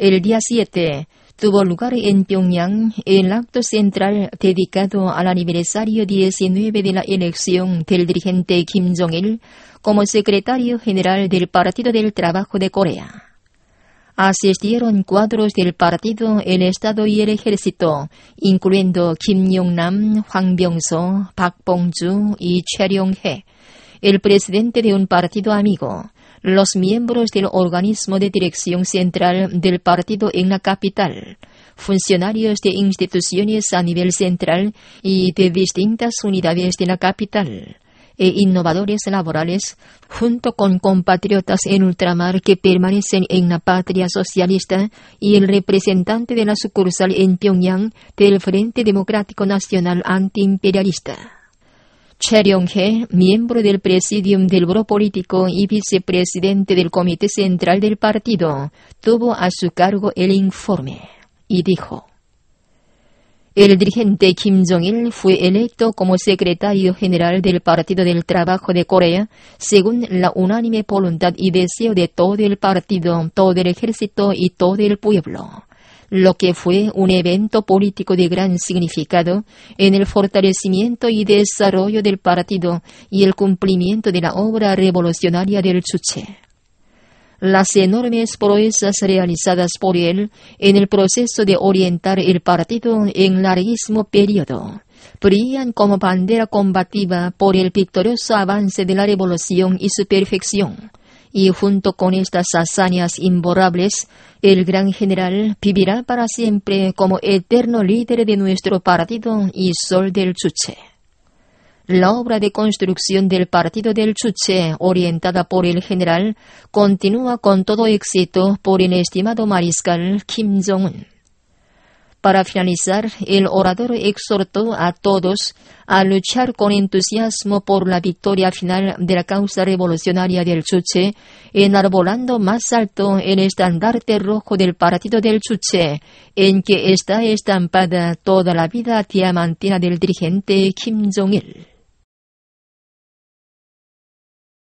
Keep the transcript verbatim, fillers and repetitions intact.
El día siete tuvo lugar en Pyongyang el acto central dedicado al aniversario diecinueve de la elección del dirigente Kim Jong-il como secretario general del Partido del Trabajo de Corea. Asistieron cuadros del partido, el Estado y el Ejército, incluyendo Kim Yong-nam, Hwang Byung-so, Park Bong-ju y Choi Ryong-hae, el presidente de un partido amigo, los miembros del organismo de dirección central del partido en la capital, funcionarios de instituciones a nivel central y de distintas unidades de la capital, e innovadores laborales, junto con compatriotas en ultramar que permanecen en la patria socialista y el representante de la sucursal en Pyongyang del Frente Democrático Nacional Antiimperialista. Choi Ryong-hae, miembro del presidium del Buró Político y vicepresidente del Comité Central del partido, tuvo a su cargo el informe y dijo: el dirigente Kim Jong-il fue electo como secretario general del Partido del Trabajo de Corea según la unánime voluntad y deseo de todo el partido, todo el ejército y todo el pueblo, lo que fue un evento político de gran significado en el fortalecimiento y desarrollo del partido y el cumplimiento de la obra revolucionaria del Juche. Las enormes proezas realizadas por él en el proceso de orientar el partido en larguísimo periodo brillan como bandera combativa por el victorioso avance de la revolución y su perfección. Y junto con estas hazañas imborrables, el gran general vivirá para siempre como eterno líder de nuestro partido y sol del Juche. La obra de construcción del partido del Juche, orientada por el general, continúa con todo éxito por el estimado mariscal Kim Jong-un. Para finalizar, el orador exhortó a todos a luchar con entusiasmo por la victoria final de la causa revolucionaria del Juche, enarbolando más alto el estandarte rojo del partido del Juche, en que está estampada toda la vida diamantina del dirigente Kim Jong-il.